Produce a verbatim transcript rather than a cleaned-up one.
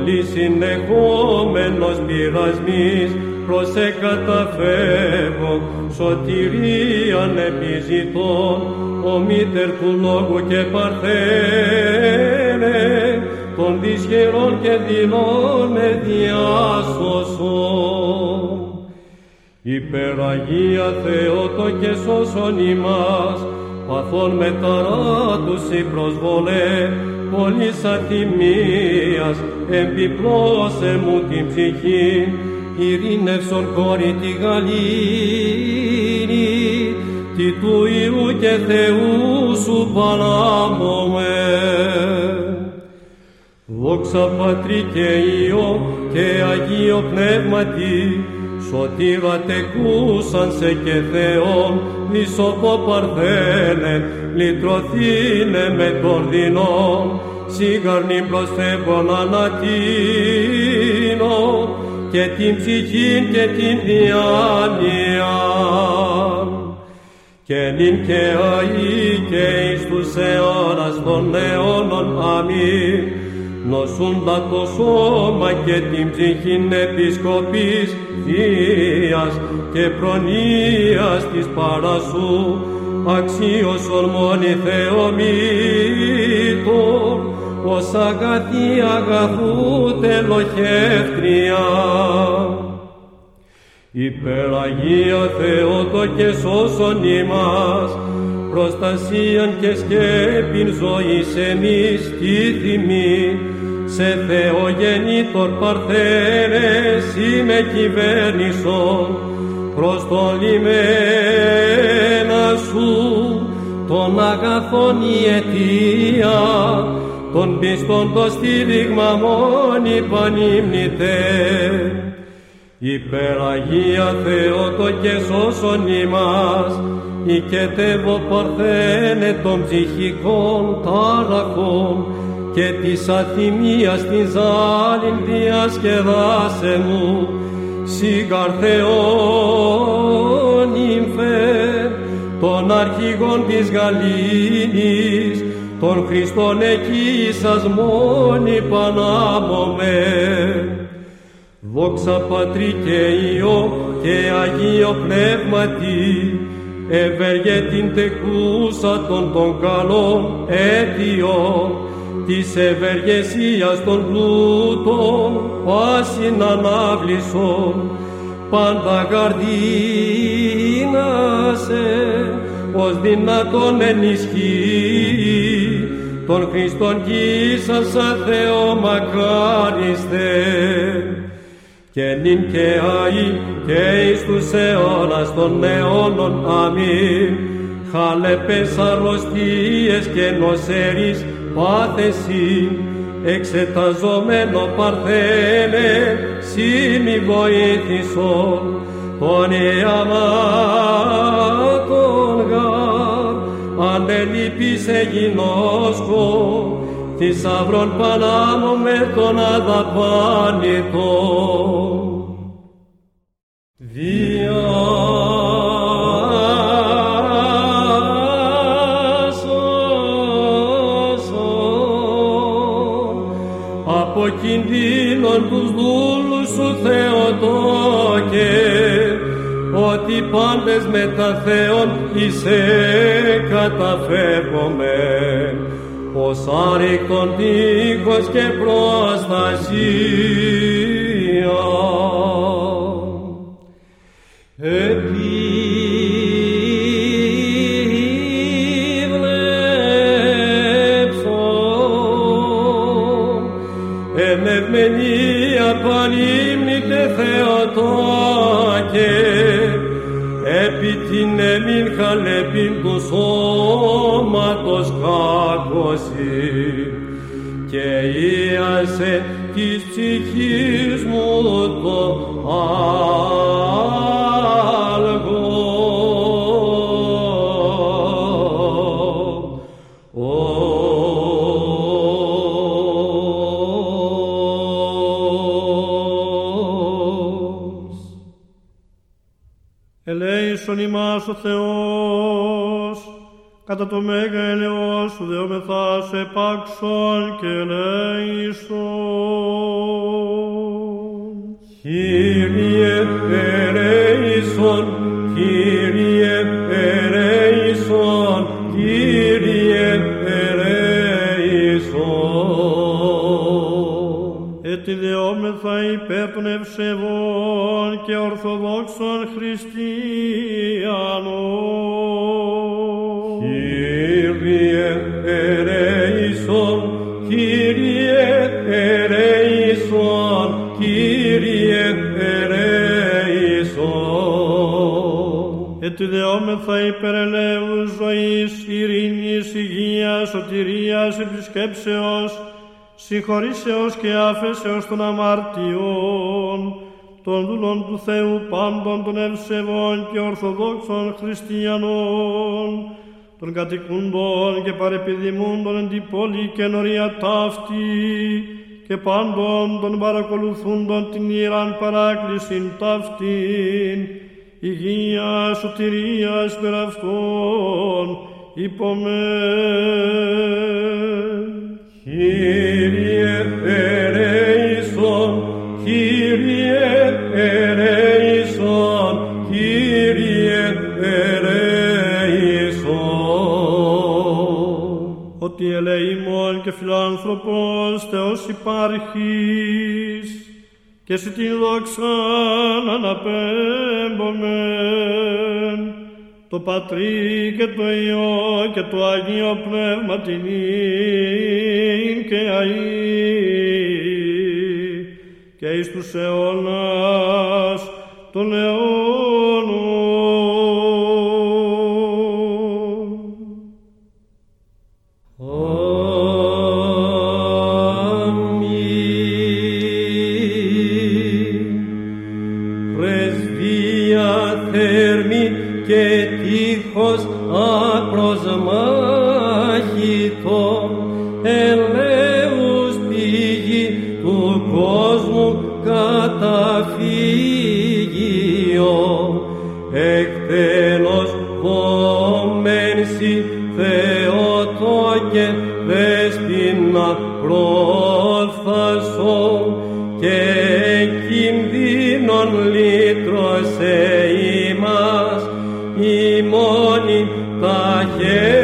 πολύ συνεχόμενος πειρασμής, προς εκαταφεύγω σωτηρίαν επιζητών, ο μήτερ του λόγου και παρθένε, των δυσχερών και δεινών με διάσωσον. Υπεραγία Θεότο και σώσον ημάς, παθών μεταράτουση προσβολέ, πολλής αθυμίας, εμπιπλώσε μου την ψυχή, ειρήνευσον κόρη τη γαλήνη, τι του Υιού και Θεού σου παράμωμε. Δόξα Πατρί και Υιό και Αγίο Πνεύματι, σωτήρα τεκούσαν σε και Θεόν, ισοπό παρθένε, λυτρωθήνε με τον δεινόν, σίγαρνην προσθέπων ανατείνω, και την ψυχήν και την διάνοιαν. Και νυν και αεί και εις τους αιώνας των αιώνων. Αμήν. Νοσούντα το σώμα και την ψυχήν επισκοπής Θείας και προνοίας της παρασού, αξίως ορμόνη Θεομήτων, ως αγαθή αγαθού τελοχεύτρια. Υπεραγία Θεότο και σώσον ημάς, προστασίαν και σκέπην ζωής εμείς τη θυμή, σε Θεογεννήτωρ παρθένε σοι με κυβέρνησον, προς τον λιμένα σου, των αγαθών η αιτία, των πιστών το στήριγμα μόνη πανύμνητε. Υπεραγία Θεότο και σώσον ημάς, οικετεύω παρθένε των ψυχικών τάραχων και της αθυμίας την ζάλιν διασκεδάσε μου, σίγαρ Θεόν νυμφέ, των αρχηγών της γαλήνης, των Χριστών εκείσας μόνη πανάμωμε. Δόξα Πατρί και Υιό και Αγίο Πνεύματι, ευεργετήν τεκούσα των των καλών αίτιων, της ευεργεσίας των πλούτων πάσιν ανάβλησον, πάντα γαρδίνασε, ως δυνατόν ενισχύει, των Χριστών κοίσας σαν Θεό μακάριστε. Και νυν και αεί και εις τους αιώνας των αιώνων. Αμήν. Χαλεπές αρρωστίες και νοσέρης πάθεση, εξεταζομένο παρθένε, σοι μη βοήθησον, των ιαμάτων γάρ, ανελείπεις εγινώσκο, θησαυρών πανάμωμε των αδαπάνητων. Από κινδύνων τους δούλους σου Θεοτόκε, ότι πάντες με τα Θεόν εισέ καταφεύγομαι, ως άρρηκτον τείχος και προαστασία. Ενευμενία πανύμνητε Θεοτόκε, επί την εμήν χαλεπήν του σώματος κάκωση, και ίασε της ψυχής μου το άλγο. Ελέησον ημάς ο Θεός, κατά το μέγα ελαιός σου δεόμεθα σε επάξον και ελέησον. Κύριε ελέησον, Κύριε ελέησον, Κύριε ελέησον. Έτσι δεόμεθα υπέρ των ευσεβών και ορθοδόξων χριστιανών. Κύριε ελέησον, Κύριε ελέησον, Κύριε ελέησον. Έτσι δεόμεθα υπέρ ελέους ζωής, ειρήνης, υγείας, σωτηρίας, επισκέψεως, συγχωρήσεως και άφεσεως των αμαρτιών, των δούλων του Θεού πάντων των ευσεβών και ορθοδόξων χριστιανών, των κατοικούντων και παρεπιδημούντων εν την πόλη και νορία ταύτη, και πάντων των παρακολουθούντων την Ιεράν παράκλησιν ταύτην, υγεία, σωτηρίας περ' αυτών, υπομεν. Κύριε ελέησον, Κύριε ελέησον, Κύριε ελέησον. Ότι ελεήμων και φιλάνθρωπος Θεός υπάρχεις, και εσύ την δόξαν αναπέμπομεν, το Πατρί και το Υιό και το Αγίο Πνεύμα την ίν και αΐ και εις τους αιώνας των αιώνων. Και τείχος απροσμάχητο, ελέους πηγή του κόσμου καταφύγιο, εκτέλος βομμένσι Θεότο και δέσποινα πρόθασο, και κινδύνων λύτρωσε ημάς, η μόνη τα χέρια